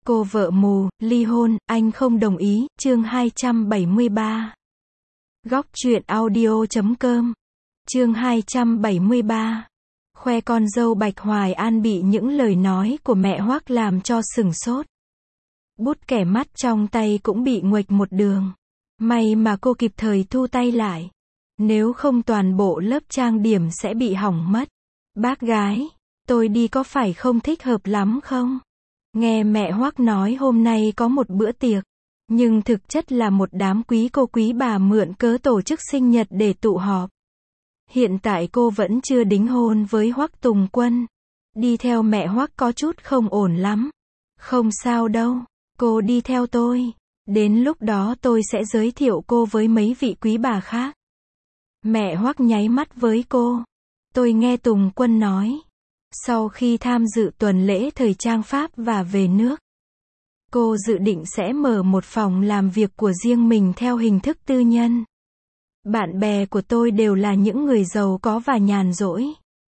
Cô vợ mù, ly hôn, anh không đồng ý, chương 273. Góc truyện audio.com. Chương 273. Khoe con dâu Bạch Hoài An bị những lời nói của mẹ Hoắc làm cho sửng sốt. Bút kẻ mắt trong tay cũng bị nguệch một đường. May mà cô kịp thời thu tay lại. Nếu không toàn bộ lớp trang điểm sẽ bị hỏng mất. Bác gái, tôi đi có phải không thích hợp lắm không? Nghe mẹ Hoắc nói hôm nay có một bữa tiệc, nhưng thực chất là một đám quý cô quý bà mượn cớ tổ chức sinh nhật để tụ họp. Hiện tại cô vẫn chưa đính hôn với Hoắc Tùng Quân. Đi theo mẹ Hoắc có chút không ổn lắm. Không sao đâu, cô đi theo tôi. Đến lúc đó tôi sẽ giới thiệu cô với mấy vị quý bà khác. Mẹ Hoắc nháy mắt với cô. Tôi nghe Tùng Quân nói. Sau khi tham dự tuần lễ thời trang Pháp và về nước, cô dự định sẽ mở một phòng làm việc của riêng mình theo hình thức tư nhân. Bạn bè của tôi đều là những người giàu có và nhàn rỗi.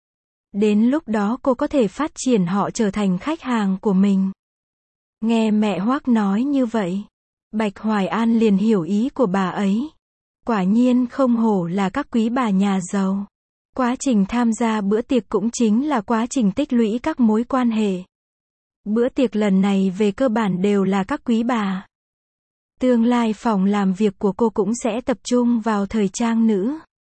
Đến lúc đó cô có thể phát triển họ trở thành khách hàng của mình. Nghe mẹ Hoắc nói như vậy, Bạch Hoài An liền hiểu ý của bà ấy. Quả nhiên không hổ là các quý bà nhà giàu. Quá trình tham gia bữa tiệc cũng chính là quá trình tích lũy các mối quan hệ. Bữa tiệc lần này về cơ bản đều là các quý bà. Tương lai phòng làm việc của cô cũng sẽ tập trung vào thời trang nữ.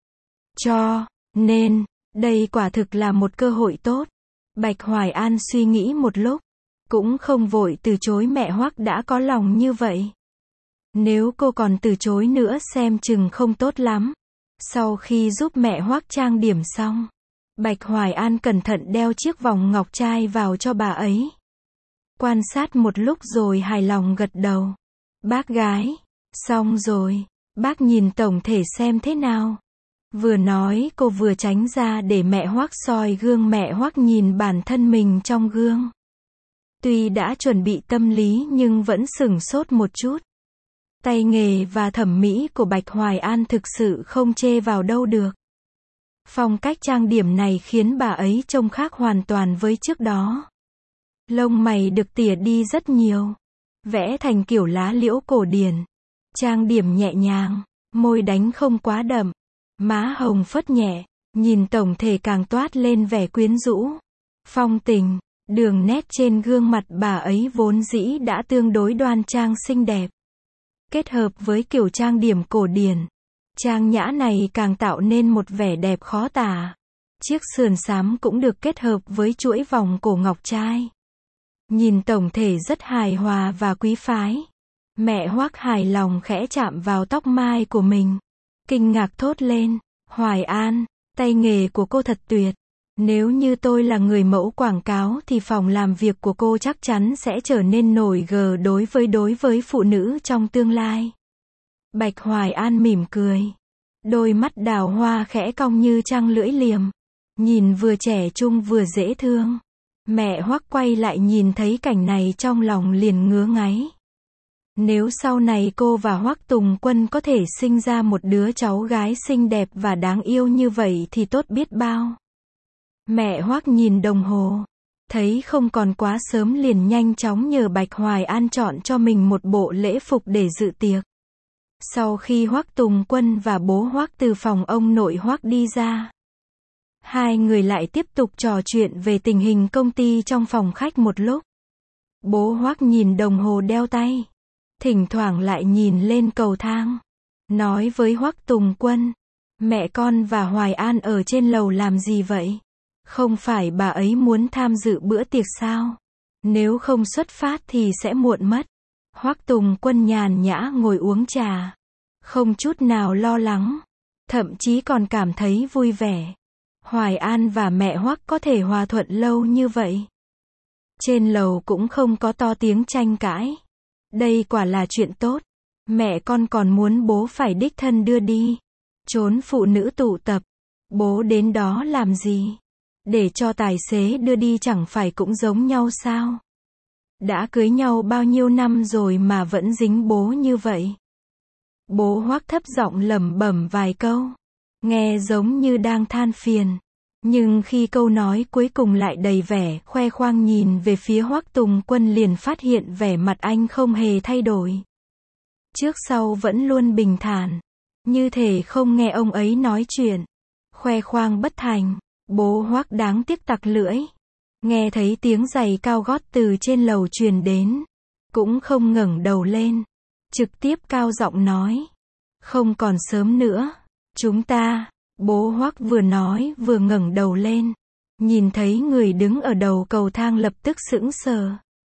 Cho nên, đây quả thực là một cơ hội tốt. Bạch Hoài An suy nghĩ một lúc, cũng không vội từ chối mẹ Hoắc đã có lòng như vậy. Nếu cô còn từ chối nữa xem chừng không tốt lắm. Sau khi giúp mẹ Hoắc trang điểm xong, Bạch Hoài An cẩn thận đeo chiếc vòng ngọc trai vào cho bà ấy. Quan sát một lúc rồi hài lòng gật đầu. Bác gái, xong rồi, bác nhìn tổng thể xem thế nào. Vừa nói cô vừa tránh ra để mẹ Hoắc soi gương. Mẹ Hoắc nhìn bản thân mình trong gương. Tuy đã chuẩn bị tâm lý nhưng vẫn sửng sốt một chút. Tay nghề và thẩm mỹ của Bạch Hoài An thực sự không chê vào đâu được. Phong cách trang điểm này khiến bà ấy trông khác hoàn toàn với trước đó. Lông mày được tỉa đi rất nhiều, vẽ thành kiểu lá liễu cổ điển. Trang điểm nhẹ nhàng, môi đánh không quá đậm, má hồng phớt nhẹ, nhìn tổng thể càng toát lên vẻ quyến rũ, phong tình. Đường nét trên gương mặt bà ấy vốn dĩ đã tương đối đoan trang xinh đẹp. Kết hợp với kiểu trang điểm cổ điển, trang nhã này càng tạo nên một vẻ đẹp khó tả. Chiếc sườn xám cũng được kết hợp với chuỗi vòng cổ ngọc trai. Nhìn tổng thể rất hài hòa và quý phái. Mẹ Hoắc hài lòng khẽ chạm vào tóc mai của mình. Kinh ngạc thốt lên, Hoài An, tay nghề của cô thật tuyệt. Nếu như tôi là người mẫu quảng cáo thì phòng làm việc của cô chắc chắn sẽ trở nên nổi gờ đối với phụ nữ trong tương lai. Bạch Hoài An mỉm cười. Đôi mắt đào hoa khẽ cong như trăng lưỡi liềm. Nhìn vừa trẻ trung vừa dễ thương. Mẹ Hoắc quay lại nhìn thấy cảnh này trong lòng liền ngứa ngáy. Nếu sau này cô và Hoắc Tùng Quân có thể sinh ra một đứa cháu gái xinh đẹp và đáng yêu như vậy thì tốt biết bao. Mẹ Hoắc nhìn đồng hồ, thấy không còn quá sớm liền nhanh chóng nhờ Bạch Hoài An chọn cho mình một bộ lễ phục để dự tiệc. Sau khi Hoắc Tùng Quân và bố Hoắc từ phòng ông nội Hoắc đi ra, hai người lại tiếp tục trò chuyện về tình hình công ty trong phòng khách một lúc. Bố Hoắc nhìn đồng hồ đeo tay, thỉnh thoảng lại nhìn lên cầu thang, nói với Hoắc Tùng Quân, mẹ con và Hoài An ở trên lầu làm gì vậy? Không phải bà ấy muốn tham dự bữa tiệc sao? Nếu không xuất phát thì sẽ muộn mất. Hoắc Tùng Quân nhàn nhã ngồi uống trà, không chút nào lo lắng, thậm chí còn cảm thấy vui vẻ. Hoài An và mẹ Hoắc có thể hòa thuận lâu như vậy. Trên lầu cũng không có to tiếng tranh cãi. Đây quả là chuyện tốt. Mẹ con còn muốn bố phải đích thân đưa đi. Trốn phụ nữ tụ tập. Bố đến đó làm gì? Để cho tài xế đưa đi chẳng phải cũng giống nhau sao? Đã cưới nhau bao nhiêu năm rồi mà vẫn dính bố như vậy. Bố Hoắc thấp giọng lẩm bẩm vài câu, nghe giống như đang than phiền. Nhưng khi câu nói cuối cùng lại đầy vẻ khoe khoang, nhìn về phía Hoắc Tùng Quân liền phát hiện vẻ mặt anh không hề thay đổi. Trước sau vẫn luôn bình thản, như thể không nghe ông ấy nói chuyện. Khoe khoang bất thành, bố Hoắc đáng tiếc tặc lưỡi. Nghe thấy tiếng giày cao gót từ trên lầu truyền đến, cũng không ngẩng đầu lên, trực tiếp cao giọng nói, không còn sớm nữa, chúng ta. Bố Hoắc vừa nói vừa ngẩng đầu lên, nhìn thấy người đứng ở đầu cầu thang lập tức sững sờ.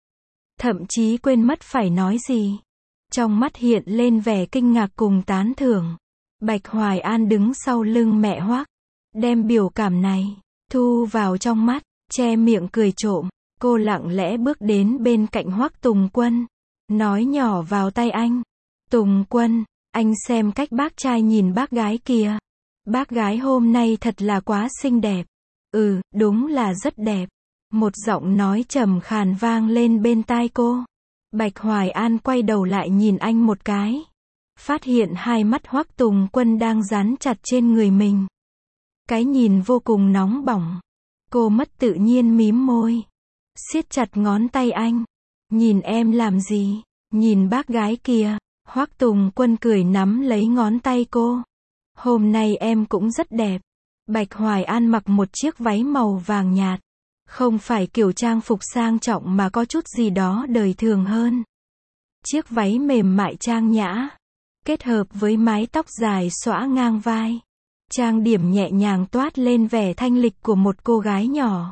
Thậm chí quên mất phải nói gì. Trong mắt hiện lên vẻ kinh ngạc cùng tán thưởng. Bạch Hoài An đứng sau lưng mẹ Hoắc, đem biểu cảm này thu vào trong mắt, che miệng cười trộm. Cô lặng lẽ bước đến bên cạnh Hoắc Tùng Quân, nói nhỏ vào tai anh, Tùng Quân, anh xem cách bác trai nhìn bác gái kìa. Bác gái hôm nay thật là quá xinh đẹp. Ừ, đúng là rất đẹp. Một giọng nói trầm khàn vang lên bên tai cô. Bạch Hoài An quay đầu lại nhìn anh một cái. Phát hiện hai mắt Hoắc Tùng Quân đang dán chặt trên người mình. Cái nhìn vô cùng nóng bỏng. Cô mất tự nhiên mím môi, siết chặt ngón tay anh. Nhìn em làm gì? Nhìn bác gái kìa. Hoắc Tùng Quân cười nắm lấy ngón tay cô. Hôm nay em cũng rất đẹp. Bạch Hoài An mặc một chiếc váy màu vàng nhạt. Không phải kiểu trang phục sang trọng mà có chút gì đó đời thường hơn. Chiếc váy mềm mại trang nhã, kết hợp với mái tóc dài xõa ngang vai. Trang điểm nhẹ nhàng toát lên vẻ thanh lịch của một cô gái nhỏ.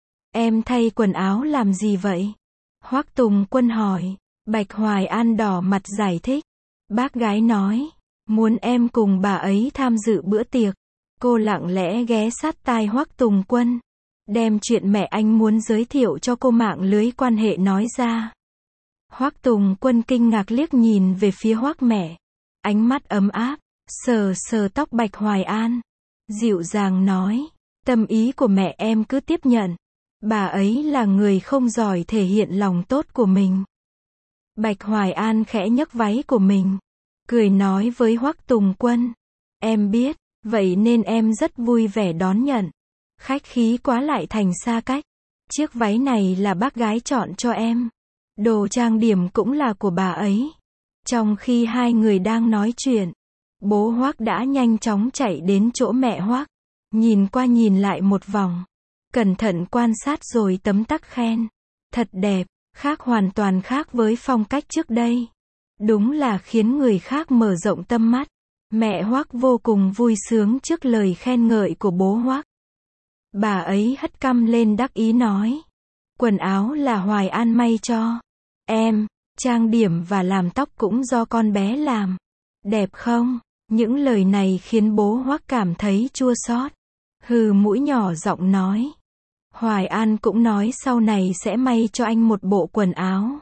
Em thay quần áo làm gì vậy? Hoắc Tùng Quân hỏi. Bạch Hoài An đỏ mặt giải thích. Bác gái nói, muốn em cùng bà ấy tham dự bữa tiệc. Cô lặng lẽ ghé sát tai Hoắc Tùng Quân, đem chuyện mẹ anh muốn giới thiệu cho cô mạng lưới quan hệ nói ra. Hoắc Tùng Quân kinh ngạc liếc nhìn về phía Hoắc mẹ, ánh mắt ấm áp, sờ sờ tóc Bạch Hoài An, dịu dàng nói, tâm ý của mẹ em cứ tiếp nhận. Bà ấy là người không giỏi thể hiện lòng tốt của mình. Bạch Hoài An khẽ nhấc váy của mình, cười nói với Hoắc Tùng Quân, em biết, vậy nên em rất vui vẻ đón nhận. Khách khí quá lại thành xa cách. Chiếc váy này là bác gái chọn cho em. Đồ trang điểm cũng là của bà ấy. Trong khi hai người đang nói chuyện, bố Hoắc đã nhanh chóng chạy đến chỗ mẹ Hoắc, nhìn qua nhìn lại một vòng, cẩn thận quan sát rồi tấm tắc khen. Thật đẹp, hoàn toàn khác với phong cách trước đây. Đúng là khiến người khác mở rộng tâm mắt. Mẹ Hoắc vô cùng vui sướng trước lời khen ngợi của bố Hoắc. Bà ấy hất cằm lên đắc ý nói, quần áo là Hoài An may cho em, trang điểm và làm tóc cũng do con bé làm. Đẹp không? Những lời này khiến bố Hoắc cảm thấy chua xót. Hừ mũi nhỏ giọng nói, Hoài An cũng nói sau này sẽ may cho anh một bộ quần áo.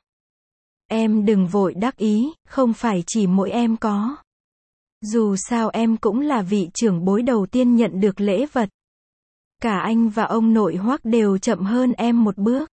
Em đừng vội đắc ý, không phải chỉ mỗi em có. Dù sao em cũng là vị trưởng bối đầu tiên nhận được lễ vật. Cả anh và ông nội Hoắc đều chậm hơn em một bước.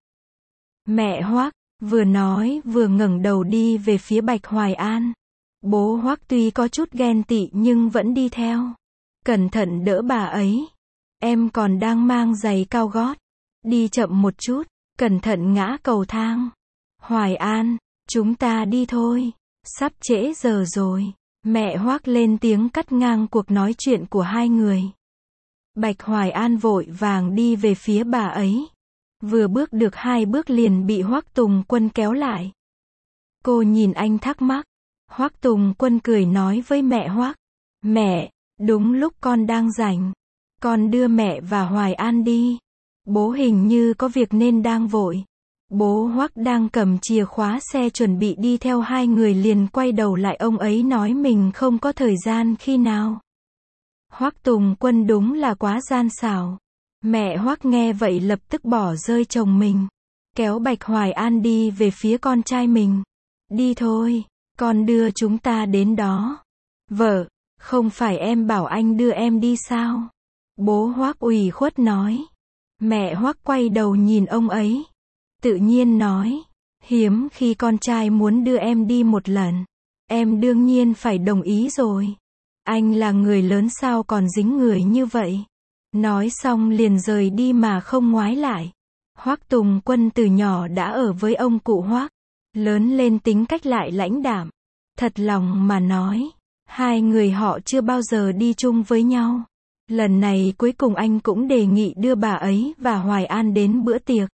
Mẹ Hoắc vừa nói vừa ngẩng đầu đi về phía Bạch Hoài An. Bố Hoắc tuy có chút ghen tị nhưng vẫn đi theo, cẩn thận đỡ bà ấy. Em còn đang mang giày cao gót, đi chậm một chút, cẩn thận ngã cầu thang. Hoài An, chúng ta đi thôi, sắp trễ giờ rồi. Mẹ Hoắc lên tiếng cắt ngang cuộc nói chuyện của hai người. Bạch Hoài An vội vàng đi về phía bà ấy. Vừa bước được 2 bước liền bị Hoắc Tùng Quân kéo lại. Cô nhìn anh thắc mắc. Hoắc Tùng Quân cười nói với mẹ Hoắc, mẹ, đúng lúc con đang rảnh, con đưa mẹ và Hoài An đi. Bố hình như có việc nên đang vội. Bố Hoắc đang cầm chìa khóa xe chuẩn bị đi theo hai người liền quay đầu lại, ông ấy nói mình không có thời gian khi nào. Hoắc Tùng Quân đúng là quá gian xảo. Mẹ Hoắc nghe vậy lập tức bỏ rơi chồng mình, kéo Bạch Hoài An đi về phía con trai mình. Đi thôi, con đưa chúng ta đến đó. Vợ, không phải em bảo anh đưa em đi sao? Bố Hoắc ủy khuất nói. Mẹ Hoắc quay đầu nhìn ông ấy, tự nhiên nói, hiếm khi con trai muốn đưa em đi một lần. Em đương nhiên phải đồng ý rồi. Anh là người lớn sao còn dính người như vậy? Nói xong liền rời đi mà không ngoái lại. Hoắc Tùng Quân từ nhỏ đã ở với ông cụ Hoắc, lớn lên tính cách lại lãnh đạm. Thật lòng mà nói, hai người họ chưa bao giờ đi chung với nhau. Lần này cuối cùng anh cũng đề nghị đưa bà ấy và Hoài An đến bữa tiệc.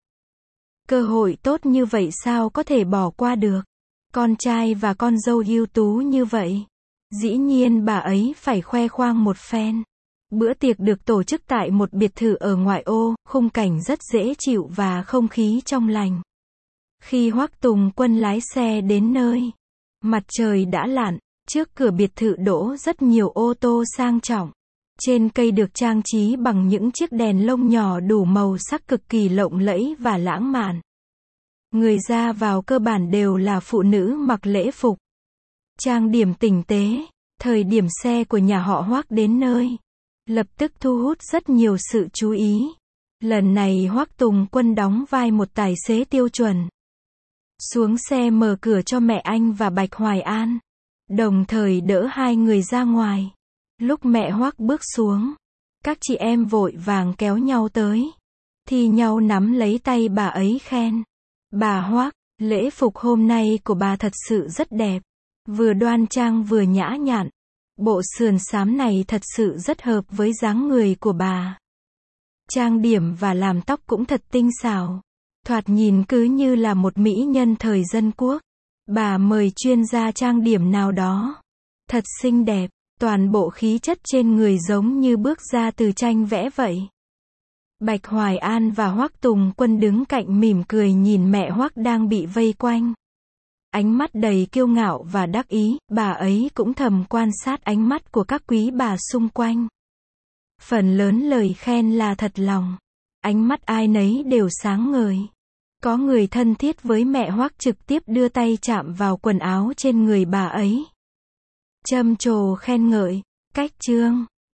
Cơ hội tốt như vậy sao có thể bỏ qua được. Con trai và con dâu ưu tú như vậy. Dĩ nhiên bà ấy phải khoe khoang một phen. Bữa tiệc được tổ chức tại một biệt thự ở ngoại ô, khung cảnh rất dễ chịu và không khí trong lành. Khi Hoắc Tùng Quân lái xe đến nơi, mặt trời đã lặn, trước cửa biệt thự đỗ rất nhiều ô tô sang trọng. Trên cây được trang trí bằng những chiếc đèn lông nhỏ đủ màu sắc cực kỳ lộng lẫy và lãng mạn. Người ra vào cơ bản đều là phụ nữ mặc lễ phục, trang điểm tinh tế. Thời điểm xe của nhà họ Hoắc đến nơi, lập tức thu hút rất nhiều sự chú ý. Lần này Hoắc Tùng Quân đóng vai một tài xế tiêu chuẩn. Xuống xe mở cửa cho mẹ anh và Bạch Hoài An, đồng thời đỡ hai người ra ngoài. Lúc mẹ Hoắc bước xuống, các chị em vội vàng kéo nhau tới, thi nhau nắm lấy tay bà ấy khen. Bà Hoắc, lễ phục hôm nay của bà thật sự rất đẹp, vừa đoan trang vừa nhã nhặn. Bộ sườn xám này thật sự rất hợp với dáng người của bà. Trang điểm và làm tóc cũng thật tinh xảo, thoạt nhìn cứ như là một mỹ nhân thời dân quốc. Bà mời chuyên gia trang điểm nào đó, thật xinh đẹp, toàn bộ khí chất trên người giống như bước ra từ tranh vẽ vậy. Bạch Hoài An và Hoắc Tùng Quân đứng cạnh mỉm cười nhìn mẹ Hoắc đang bị vây quanh. Ánh mắt đầy kiêu ngạo và đắc ý, bà ấy cũng thầm quan sát ánh mắt của các quý bà xung quanh. Phần lớn lời khen là thật lòng. Ánh mắt ai nấy đều sáng ngời. Có người thân thiết với mẹ Hoắc trực tiếp đưa tay chạm vào quần áo trên người bà ấy. Trầm trồ khen ngợi, cách trương,